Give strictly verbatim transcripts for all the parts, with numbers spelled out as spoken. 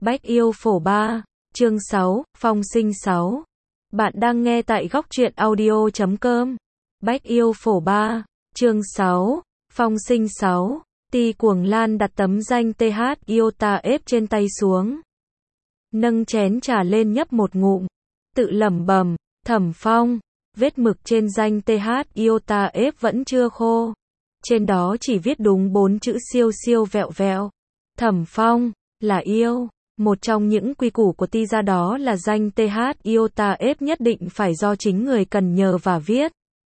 Bách yêu phổ ba, chương sáu, Phong sinh sáu. Bạn đang nghe tại góc truyện audio chấm com. Bách yêu phổ ba, chương sáu, Phong sinh sáu. Ti Cuồng Lan đặt tấm danh tê hát Iota ép trên tay xuống. Nâng chén trà lên nhấp một ngụm. Tự lẩm bẩm, Thẩm Phong, vết mực trên danh tê hát Iota ép vẫn chưa khô. Trên đó chỉ viết đúng bốn chữ siêu siêu vẹo vẹo. Thẩm Phong, là yêu. Một trong những quy củ của ti gia đó là danh tê hát Iota ép nhất định phải do chính người cần nhờ và viết.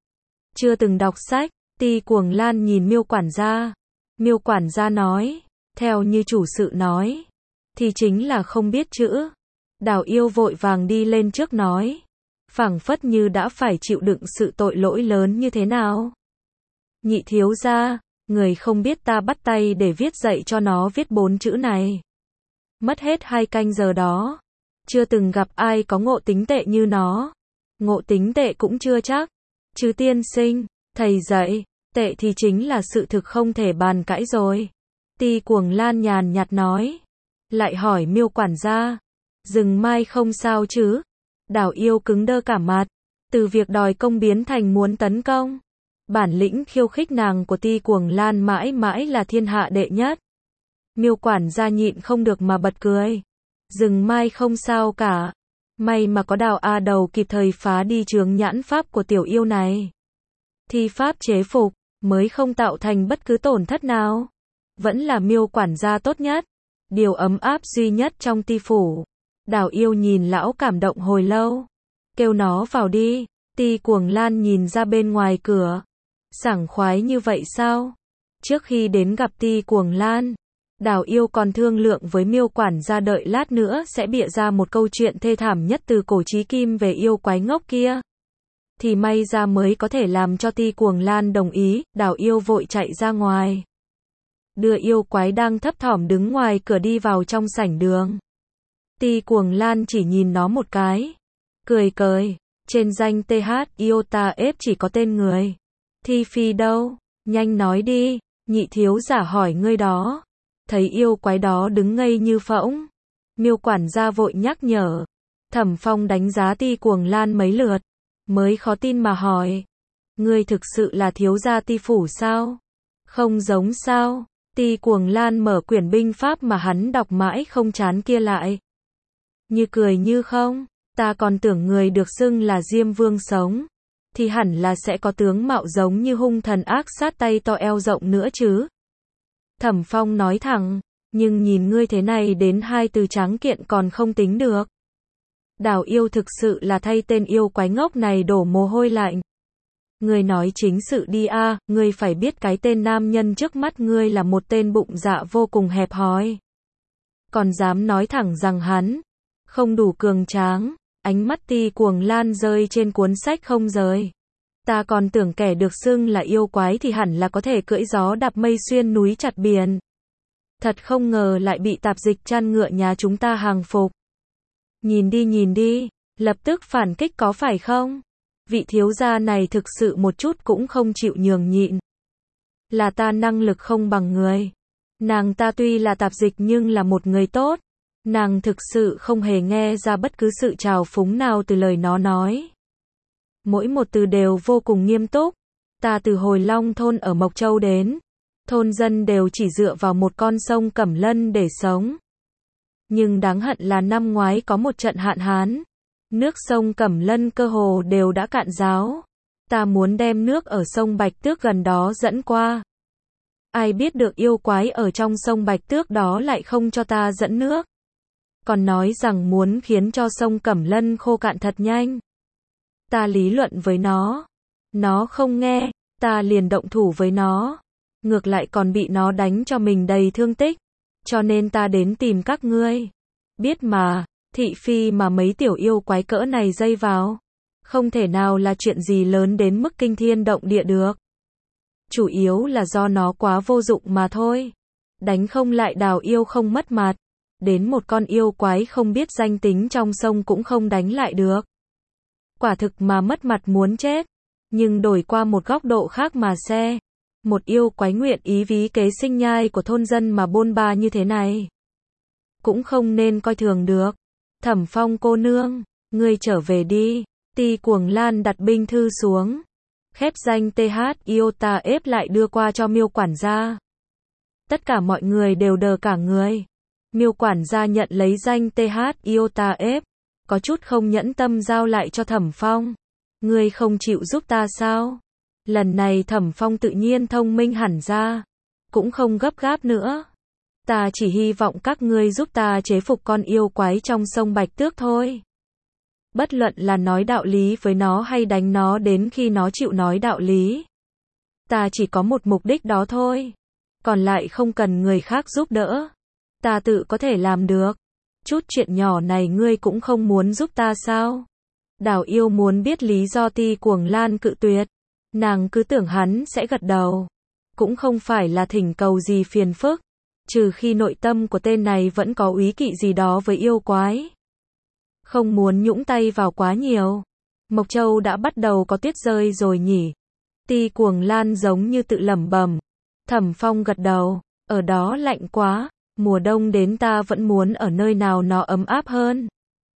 Chưa từng đọc sách, Ti Cuồng Lan nhìn Miêu quản gia. Miêu quản gia nói, theo như chủ sự nói, thì chính là không biết chữ. Đào yêu vội vàng đi lên trước nói, phảng phất như đã phải chịu đựng sự tội lỗi lớn như thế nào. Nhị thiếu gia, người không biết ta bắt tay để viết dạy cho nó viết bốn chữ này. Mất hết hai canh giờ đó. Chưa từng gặp ai có ngộ tính tệ như nó. Ngộ tính tệ cũng chưa chắc. Chứ tiên sinh, thầy dạy, tệ thì chính là sự thực không thể bàn cãi rồi. Ti Cuồng Lan nhàn nhạt nói. Lại hỏi Miêu quản gia. Rừng Mai không sao chứ? Đào yêu cứng đơ cả mặt. Từ việc đòi công biến thành muốn tấn công. Bản lĩnh khiêu khích nàng của Ti Cuồng Lan mãi mãi là thiên hạ đệ nhất. Miêu quản gia nhịn không được mà bật cười. Rừng Mai không sao cả. May mà có Đào A Đầu kịp thời phá đi chướng nhãn pháp của tiểu yêu này. Thi pháp chế phục, mới không tạo thành bất cứ tổn thất nào. Vẫn là Miêu quản gia tốt nhất. Điều ấm áp duy nhất trong ti phủ. Đào yêu nhìn lão cảm động hồi lâu. Kêu nó vào đi. Ti Cuồng Lan nhìn ra bên ngoài cửa. Sảng khoái như vậy sao? Trước khi đến gặp Ti Cuồng Lan, Đào yêu còn thương lượng với Miêu quản gia đợi lát nữa sẽ bịa ra một câu chuyện thê thảm nhất từ cổ chí kim về yêu quái ngốc kia. Thì may ra mới có thể làm cho Ti Cuồng Lan đồng ý. Đào yêu vội chạy ra ngoài. Đưa yêu quái đang thấp thỏm đứng ngoài cửa đi vào trong sảnh đường. Ti Cuồng Lan chỉ nhìn nó một cái. Cười cười. Trên danh tê hát Iota ép chỉ có tên người. Thi phi đâu? Nhanh nói đi. Nhị thiếu giả hỏi ngươi đó. Thấy yêu quái đó đứng ngây như phỗng. Miêu quản gia vội nhắc nhở. Thẩm Phong đánh giá Ti Cuồng Lan mấy lượt. Mới khó tin mà hỏi. Ngươi thực sự là thiếu gia Ti phủ sao? Không giống sao? Ti Cuồng Lan mở quyển binh pháp mà hắn đọc mãi không chán kia lại. Như cười như không. Ta còn tưởng người được xưng là Diêm Vương sống. Thì hẳn là sẽ có tướng mạo giống như hung thần ác sát tay to eo rộng nữa chứ. Thẩm Phong nói thẳng, nhưng nhìn ngươi thế này đến hai từ tráng kiện còn không tính được. Đào yêu thực sự là thay tên yêu quái ngốc này đổ mồ hôi lạnh. Ngươi nói chính sự đi a, à, ngươi phải biết cái tên nam nhân trước mắt ngươi là một tên bụng dạ vô cùng hẹp hòi. Còn dám nói thẳng rằng hắn không đủ cường tráng. Ánh mắt Ti Cuồng Lan rơi trên cuốn sách không rời. Ta còn tưởng kẻ được xưng là yêu quái thì hẳn là có thể cưỡi gió đạp mây xuyên núi chặt biển. Thật không ngờ lại bị tạp dịch chăn ngựa nhà chúng ta hàng phục. Nhìn đi nhìn đi, lập tức phản kích có phải không? Vị thiếu gia này thực sự một chút cũng không chịu nhường nhịn. Là ta năng lực không bằng người. Nàng ta tuy là tạp dịch nhưng là một người tốt. Nàng thực sự không hề nghe ra bất cứ sự trào phúng nào từ lời nó nói. Mỗi một từ đều vô cùng nghiêm túc. Ta từ hồi Long thôn ở Mộc Châu đến. Thôn dân đều chỉ dựa vào một con sông Cẩm Lân để sống. Nhưng đáng hận là năm ngoái có một trận hạn hán. Nước sông Cẩm Lân cơ hồ đều đã cạn ráo. Ta muốn đem nước ở sông Bạch Tước gần đó dẫn qua. Ai biết được yêu quái ở trong sông Bạch Tước đó lại không cho ta dẫn nước. Còn nói rằng muốn khiến cho sông Cẩm Lân khô cạn thật nhanh. Ta lý luận với nó. Nó không nghe, ta liền động thủ với nó. Ngược lại còn bị nó đánh cho mình đầy thương tích. Cho nên ta đến tìm các ngươi. Biết mà, thị phi mà mấy tiểu yêu quái cỡ này dây vào. Không thể nào là chuyện gì lớn đến mức kinh thiên động địa được. Chủ yếu là do nó quá vô dụng mà thôi. Đánh không lại Đào yêu không mất mặt. Đến một con yêu quái không biết danh tính trong sông cũng không đánh lại được. Quả thực mà mất mặt muốn chết. Nhưng đổi qua một góc độ khác mà xe. Một yêu quái nguyện ý ví kế sinh nhai của thôn dân mà bôn ba như thế này. cũng không nên coi thường được. Thẩm Phong cô nương, ngươi trở về đi. Ti Cuồng Lan đặt binh thư xuống, khép danh tê hát Iota ép lại đưa qua cho Miêu quản gia. Tất cả mọi người đều đờ cả người. Miêu quản gia nhận lấy danh tê hát Iota ép, có chút không nhẫn tâm giao lại cho Thẩm Phong. Ngươi không chịu giúp ta sao? Lần này Thẩm Phong tự nhiên thông minh hẳn ra, cũng không gấp gáp nữa. Ta chỉ hy vọng các ngươi giúp ta chế phục con yêu quái trong sông Bạch Tước thôi. Bất luận là nói đạo lý với nó hay đánh nó đến khi nó chịu nói đạo lý. Ta chỉ có một mục đích đó thôi. Còn lại không cần người khác giúp đỡ. Ta tự có thể làm được. Chút chuyện nhỏ này ngươi cũng không muốn giúp ta sao? Đào Yêu muốn biết lý do Ti Cuồng Lan cự tuyệt. Nàng cứ tưởng hắn sẽ gật đầu. Cũng không phải là thỉnh cầu gì phiền phức. Trừ khi nội tâm của tên này vẫn có úy kỵ gì đó với yêu quái. Không muốn nhũng tay vào quá nhiều. Mộc Châu đã bắt đầu có tuyết rơi rồi nhỉ? Ti Cuồng Lan giống như tự lẩm bẩm. Thẩm Phong gật đầu. Ở đó lạnh quá. Mùa đông đến ta vẫn muốn ở nơi nào nó ấm áp hơn.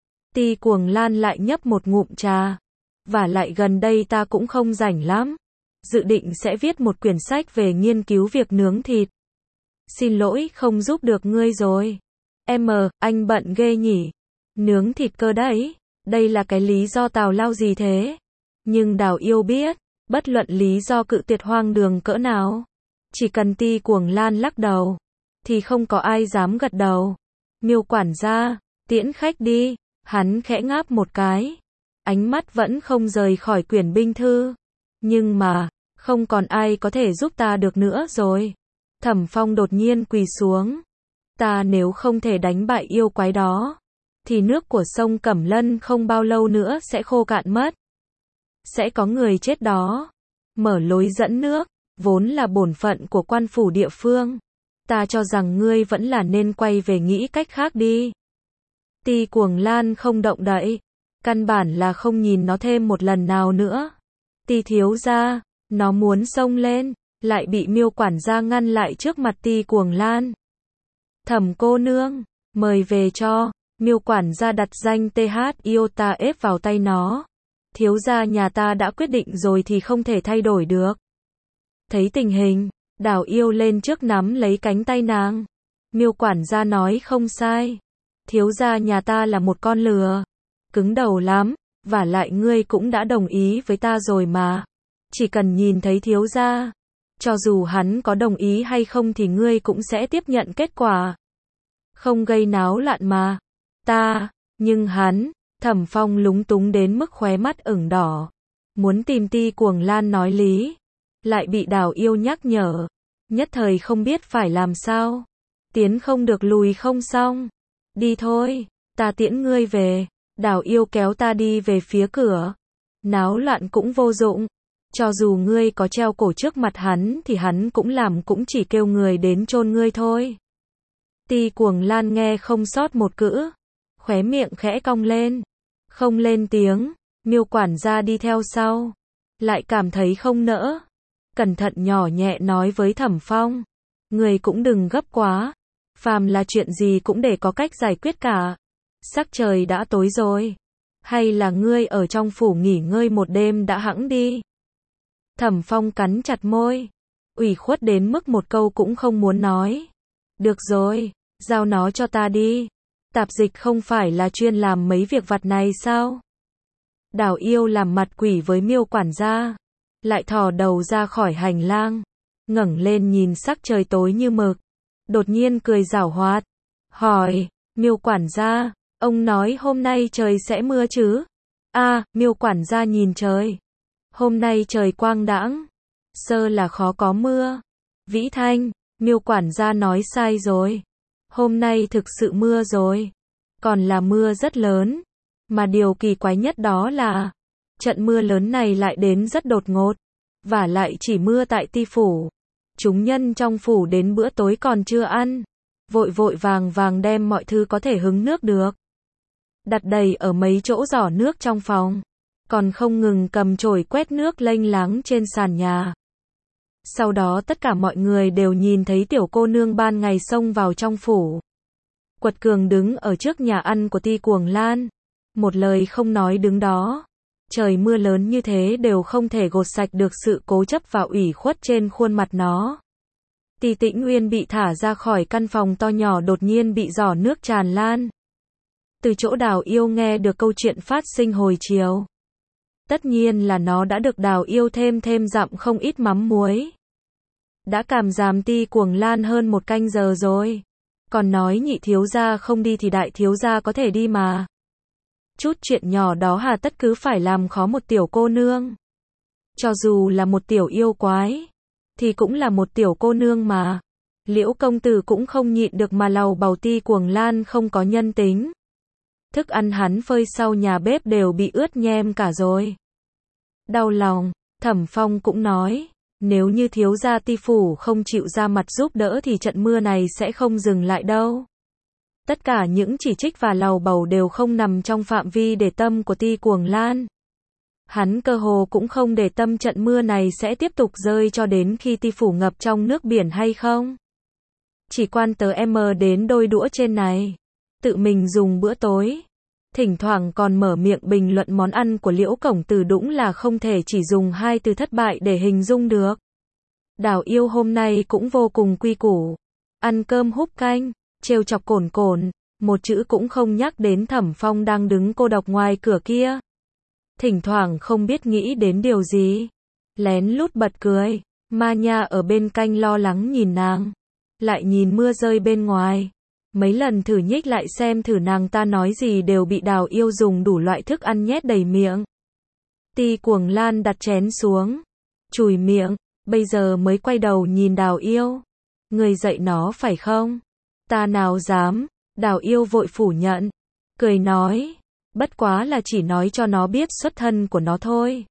Ti Cuồng Lan lại nhấp một ngụm trà. Và lại gần đây ta cũng không rảnh lắm. Dự định sẽ viết một quyển sách về nghiên cứu việc nướng thịt. Xin lỗi không giúp được ngươi rồi. Em, anh bận ghê nhỉ. Nướng thịt cơ đấy. Đây là cái lý do tào lao gì thế? Nhưng Đào Yêu biết, bất luận lý do cự tuyệt hoang đường cỡ nào, chỉ cần Ti Cuồng Lan lắc đầu, thì không có ai dám gật đầu. Miêu quản gia, tiễn khách đi. Hắn khẽ ngáp một cái. Ánh mắt vẫn không rời khỏi quyển binh thư. Nhưng mà, không còn ai có thể giúp ta được nữa rồi. Thẩm Phong đột nhiên quỳ xuống. Ta nếu không thể đánh bại yêu quái đó, thì nước của sông Cẩm Lân không bao lâu nữa sẽ khô cạn mất. Sẽ có người chết đó. Mở lối dẫn nước, vốn là bổn phận của quan phủ địa phương. Ta cho rằng ngươi vẫn là nên quay về nghĩ cách khác đi. Ti Cuồng Lan không động đậy. Căn bản là không nhìn nó thêm một lần nào nữa. Ti thiếu gia, nó muốn xông lên, lại bị Miêu quản gia ngăn lại trước mặt Ti Cuồng Lan. Thẩm cô nương, mời về cho. Miêu quản gia đặt danh tê hát Iota ép vào tay nó. Thiếu gia nhà ta đã quyết định rồi thì không thể thay đổi được. Thấy tình hình, Đào Yêu lên trước nắm lấy cánh tay nàng. Miêu quản gia nói không sai. Thiếu gia nhà ta là một con lừa. Cứng đầu lắm, và lại ngươi cũng đã đồng ý với ta rồi mà. Chỉ cần nhìn thấy thiếu gia, cho dù hắn có đồng ý hay không thì ngươi cũng sẽ tiếp nhận kết quả. Không gây náo loạn mà. Ta, nhưng hắn, Thẩm Phong lúng túng đến mức khóe mắt ửng đỏ. Muốn tìm Ti Cuồng Lan nói lý. Lại bị Đào Yêu nhắc nhở. Nhất thời không biết phải làm sao. Tiến không được lùi không xong. Đi thôi, ta tiễn ngươi về. Đào Yêu kéo ta đi về phía cửa. Náo loạn cũng vô dụng. Cho dù ngươi có treo cổ trước mặt hắn thì hắn cũng làm cũng chỉ kêu người đến chôn ngươi thôi. Ti Cuồng Lan nghe không sót một chữ. Khóe miệng khẽ cong lên. Không lên tiếng. Miêu quản gia đi theo sau. Lại cảm thấy không nỡ. Cẩn thận nhỏ nhẹ nói với Thẩm Phong. Người cũng đừng gấp quá. Phàm là chuyện gì cũng để có cách giải quyết cả. Sắc trời đã tối rồi. Hay là ngươi ở trong phủ nghỉ ngơi một đêm đã hẵng đi. Thẩm Phong cắn chặt môi. Ủy khuất đến mức một câu cũng không muốn nói. Được rồi, giao nó cho ta đi. Tạp dịch không phải là chuyên làm mấy việc vặt này sao? Đào Yêu làm mặt quỷ với Miêu quản gia. Lại thò đầu ra khỏi hành lang. Ngẩng lên nhìn sắc trời tối như mực. Đột nhiên cười giảo hoạt. Hỏi, Miêu quản gia, ông nói hôm nay trời sẽ mưa chứ? À, Miêu quản gia nhìn trời. Hôm nay trời quang đãng. Sơ là khó có mưa. Vĩ Thanh, Miêu quản gia nói sai rồi. Hôm nay thực sự mưa rồi. Còn là mưa rất lớn. Mà điều kỳ quái nhất đó là trận mưa lớn này lại đến rất đột ngột. Và lại chỉ mưa tại Ti phủ. Chúng nhân trong phủ đến bữa tối còn chưa ăn. Vội vội vàng vàng đem mọi thứ có thể hứng nước được. Đặt đầy ở mấy chỗ giỏ nước trong phòng. Còn không ngừng cầm chổi quét nước lênh láng trên sàn nhà. Sau đó tất cả mọi người đều nhìn thấy tiểu cô nương ban ngày xông vào trong phủ. quật cường đứng ở trước nhà ăn của Ti Cuồng Lan. Một lời không nói đứng đó. Trời mưa lớn như thế đều không thể gột sạch được sự cố chấp và ủy khuất trên khuôn mặt nó. Ti Tĩnh Uyên bị thả ra khỏi căn phòng to nhỏ đột nhiên bị giỏ nước tràn lan. Từ chỗ Đào Yêu nghe được câu chuyện phát sinh hồi chiều. Tất nhiên là nó đã được Đào Yêu thêm thêm dặm không ít mắm muối. Đã cảm giảm Ti Cuồng Lan hơn một canh giờ rồi. Còn nói nhị thiếu gia không đi thì đại thiếu gia có thể đi mà. Chút chuyện nhỏ đó hà tất cứ phải làm khó một tiểu cô nương. Cho dù là một tiểu yêu quái, thì cũng là một tiểu cô nương mà. Liễu công tử cũng không nhịn được mà lầu bầu Ti Cuồng Lan không có nhân tính. Thức ăn hắn phơi sau nhà bếp đều bị ướt nhem cả rồi. Đau lòng, Thẩm Phong cũng nói, nếu như thiếu gia Ti phủ không chịu ra mặt giúp đỡ thì trận mưa này sẽ không dừng lại đâu. Tất cả những chỉ trích và lầu bầu đều không nằm trong phạm vi để tâm của Ti Cuồng Lan. Hắn cơ hồ cũng không để tâm trận mưa này sẽ tiếp tục rơi cho đến khi Ti phủ ngập trong nước biển hay không. Chỉ quan tớ em đến đôi đũa trên này. Tự mình dùng bữa tối. Thỉnh thoảng còn mở miệng bình luận món ăn của Liễu Cổng Tử đúng là không thể chỉ dùng hai từ thất bại để hình dung được. Đào Yêu hôm nay cũng vô cùng quy củ. Ăn cơm húp canh, trêu chọc Cổn Cổn, một chữ cũng không nhắc đến Thẩm Phong đang đứng cô độc ngoài cửa kia. Thỉnh thoảng không biết nghĩ đến điều gì. Lén lút bật cười. Ma Nha ở bên cạnh lo lắng nhìn nàng. Lại nhìn mưa rơi bên ngoài. Mấy lần thử nhích lại xem thử nàng ta nói gì đều bị Đào Yêu dùng đủ loại thức ăn nhét đầy miệng. Ti Cuồng Lan đặt chén xuống. Chùi miệng. Bây giờ mới quay đầu nhìn Đào Yêu. Người dạy nó phải không? Ta nào dám. Đào Yêu vội phủ nhận. Cười nói. Bất quá là chỉ nói cho nó biết xuất thân của nó thôi.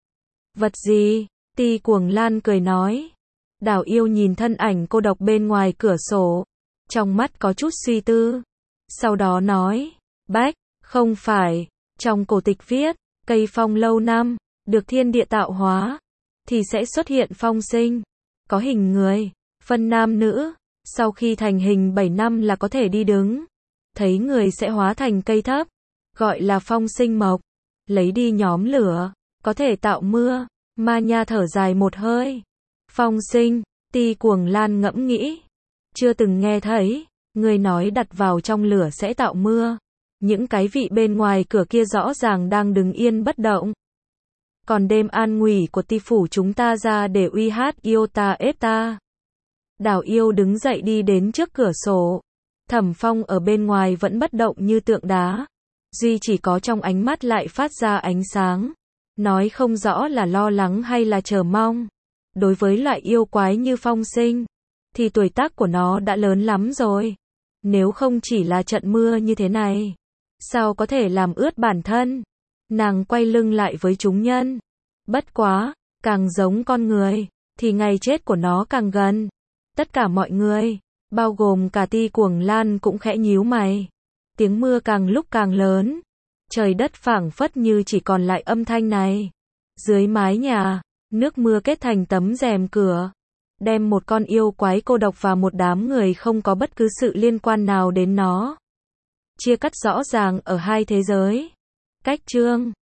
Vật gì? Ti Cuồng Lan cười nói. Đào Yêu nhìn thân ảnh cô độc bên ngoài cửa sổ. Trong mắt có chút suy tư. Sau đó nói. Bách, không phải. Trong cổ tịch viết, cây phong lâu năm, được thiên địa tạo hóa, thì sẽ xuất hiện phong sinh. Có hình người, phân nam nữ. Sau khi thành hình bảy năm là có thể đi đứng. Thấy người sẽ hóa thành cây thấp. Gọi là phong sinh mộc. Lấy đi nhóm lửa. Có thể tạo mưa. Ma Nha thở dài một hơi. Phong sinh. Ti Cuồng Lan ngẫm nghĩ. Chưa từng nghe thấy. Người nói đặt vào trong lửa sẽ tạo mưa. Những cái vị bên ngoài cửa kia rõ ràng đang đứng yên bất động. Còn đêm an nguy của Ti phủ chúng ta ra để uy hát yêu ta ép ta. Đào Yêu đứng dậy đi đến trước cửa sổ. Thẩm Phong ở bên ngoài vẫn bất động như tượng đá. Duy chỉ có trong ánh mắt lại phát ra ánh sáng. Nói không rõ là lo lắng hay là chờ mong. Đối với loại yêu quái như phong sinh, thì tuổi tác của nó đã lớn lắm rồi. Nếu không chỉ là trận mưa như thế này, sao có thể làm ướt bản thân. Nàng quay lưng lại với chúng nhân. Bất quá, càng giống con người, thì ngày chết của nó càng gần. Tất cả mọi người, bao gồm cả Ti Cuồng Lan cũng khẽ nhíu mày. Tiếng mưa càng lúc càng lớn. Trời đất phảng phất như chỉ còn lại âm thanh này. Dưới mái nhà, nước mưa kết thành tấm rèm cửa. Đem một con yêu quái cô độc và một đám người không có bất cứ sự liên quan nào đến nó. Chia cắt rõ ràng ở hai thế giới. Cách chương